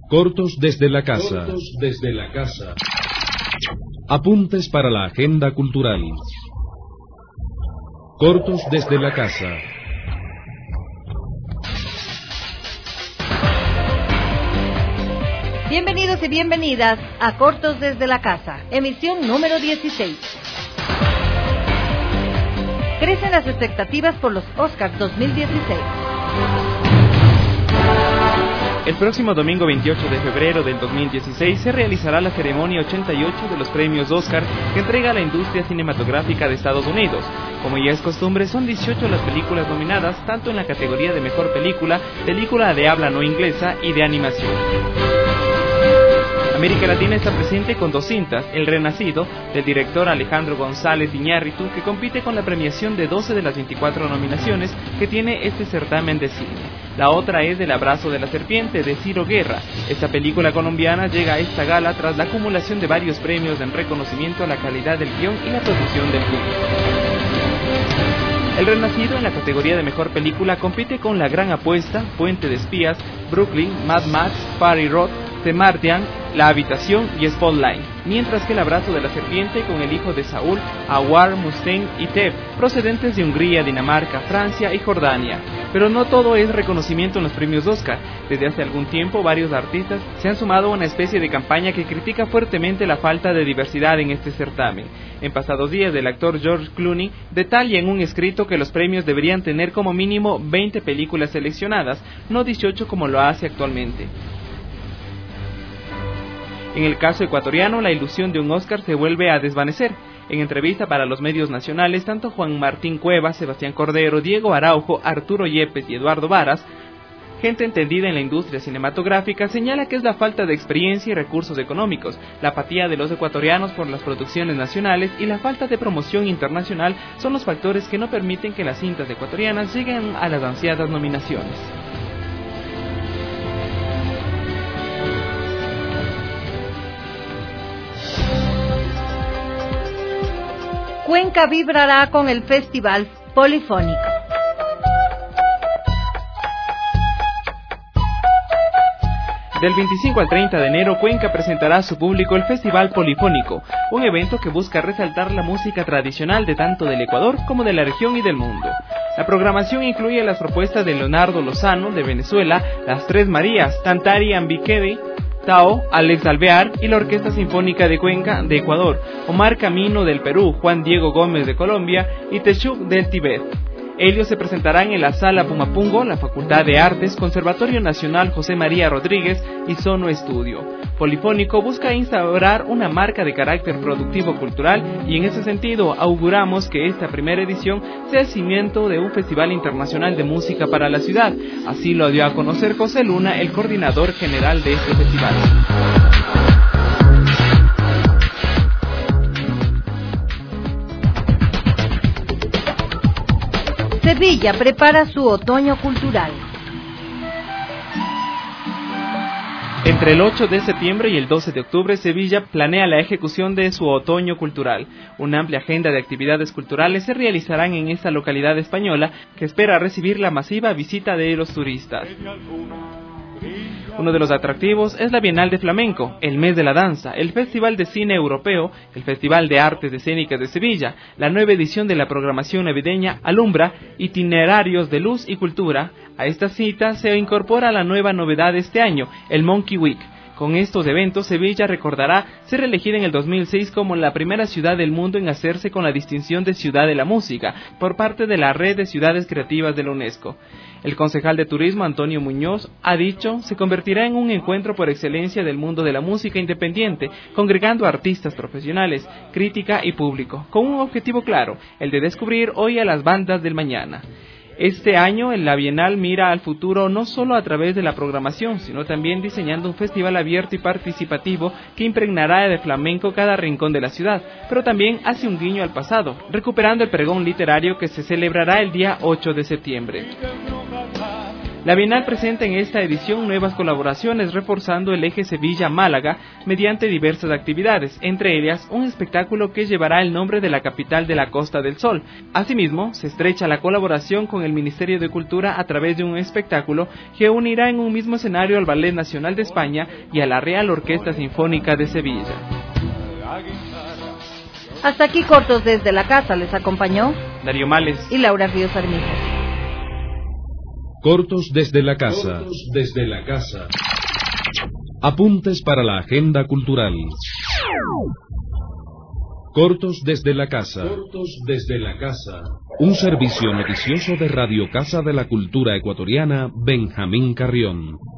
Cortos desde la casa. Apuntes para la agenda cultural. Cortos desde la casa. Bienvenidos y bienvenidas a Cortos desde la casa, emisión número 16. Crecen las expectativas por los Oscars 2016. El próximo domingo 28 de febrero del 2016 se realizará la ceremonia 88 de los premios Oscar que entrega la industria cinematográfica de Estados Unidos. Como ya es costumbre, son 18 las películas nominadas, tanto en la categoría de mejor película, película de habla no inglesa y de animación. América Latina está presente con 2 cintas, El Renacido, del director Alejandro González Iñárritu, que compite con la premiación de 12 de las 24 nominaciones que tiene este certamen de cine. La otra es El Abrazo de la Serpiente, de Ciro Guerra. Esta película colombiana llega a esta gala tras la acumulación de varios premios en reconocimiento a la calidad del guión y la producción del film. El Renacido, en la categoría de mejor película, compite con La Gran Apuesta, Puente de Espías, Brooklyn, Mad Max, Fury Road, The Martian, La Habitación y Spotlight, mientras que El Abrazo de la Serpiente con El Hijo de Saúl, Awar, Mustaine y Teb, procedentes de Hungría, Dinamarca, Francia y Jordania. Pero no todo es reconocimiento en los premios Oscar. Desde hace algún tiempo, varios artistas se han sumado a una especie de campaña que critica fuertemente la falta de diversidad en este certamen. En pasados días, el actor George Clooney detalla en un escrito que los premios deberían tener como mínimo 20 películas seleccionadas, no 18 como lo hace actualmente. En el caso ecuatoriano, la ilusión de un Oscar se vuelve a desvanecer. En entrevista para los medios nacionales, tanto Juan Martín Cuevas, Sebastián Cordero, Diego Araujo, Arturo Yepes y Eduardo Varas, gente entendida en la industria cinematográfica, señala que es la falta de experiencia y recursos económicos, la apatía de los ecuatorianos por las producciones nacionales y la falta de promoción internacional son los factores que no permiten que las cintas ecuatorianas lleguen a las ansiadas nominaciones. Cuenca vibrará con el Festival Polifónico. Del 25 al 30 de enero, Cuenca presentará a su público el Festival Polifónico, un evento que busca resaltar la música tradicional de tanto del Ecuador como de la región y del mundo. La programación incluye las propuestas de Leonardo Lozano, de Venezuela, Las Tres Marías, Tantari Ambikedi, Tao, Alex Alvear y la Orquesta Sinfónica de Cuenca de Ecuador, Omar Camino del Perú, Juan Diego Gómez de Colombia y Techuk del Tíbet. Ellos se presentarán en la Sala Pumapungo, la Facultad de Artes, Conservatorio Nacional José María Rodríguez y Sono Estudio. Polifónico busca instaurar una marca de carácter productivo cultural y en ese sentido auguramos que esta primera edición sea el cimiento de un festival internacional de música para la ciudad. Así lo dio a conocer José Luna, el coordinador general de este festival. Sevilla prepara su otoño cultural. Entre el 8 de septiembre y el 12 de octubre, Sevilla planea la ejecución de su otoño cultural. Una amplia agenda de actividades culturales se realizarán en esta localidad española que espera recibir la masiva visita de los turistas. Uno de los atractivos es la Bienal de Flamenco, el Mes de la Danza, el Festival de Cine Europeo, el Festival de Artes Escénicas de Sevilla, la nueva edición de la programación navideña Alumbra, itinerarios de luz y cultura. A esta cita se incorpora la nueva novedad de este año, el Monkey Week. Con estos eventos, Sevilla recordará ser elegida en el 2006 como la primera ciudad del mundo en hacerse con la distinción de Ciudad de la Música por parte de la Red de Ciudades Creativas de la UNESCO. El concejal de Turismo, Antonio Muñoz, ha dicho, se convertirá en un encuentro por excelencia del mundo de la música independiente, congregando artistas profesionales, crítica y público, con un objetivo claro, el de descubrir hoy a las bandas del mañana. Este año, la Bienal mira al futuro no solo a través de la programación, sino también diseñando un festival abierto y participativo que impregnará de flamenco cada rincón de la ciudad, pero también hace un guiño al pasado, recuperando el pregón literario que se celebrará el día 8 de septiembre. La Bienal presenta en esta edición nuevas colaboraciones reforzando el eje Sevilla-Málaga mediante diversas actividades, entre ellas un espectáculo que llevará el nombre de la capital de la Costa del Sol. Asimismo, se estrecha la colaboración con el Ministerio de Cultura a través de un espectáculo que unirá en un mismo escenario al Ballet Nacional de España y a la Real Orquesta Sinfónica de Sevilla. Hasta aquí Cortos desde la Casa, les acompañó Darío Males y Laura Ríos Armijas. Cortos desde la casa. Apuntes para la agenda cultural. Cortos desde la casa. Un servicio noticioso de Radio Casa de la Cultura Ecuatoriana, Benjamín Carrión.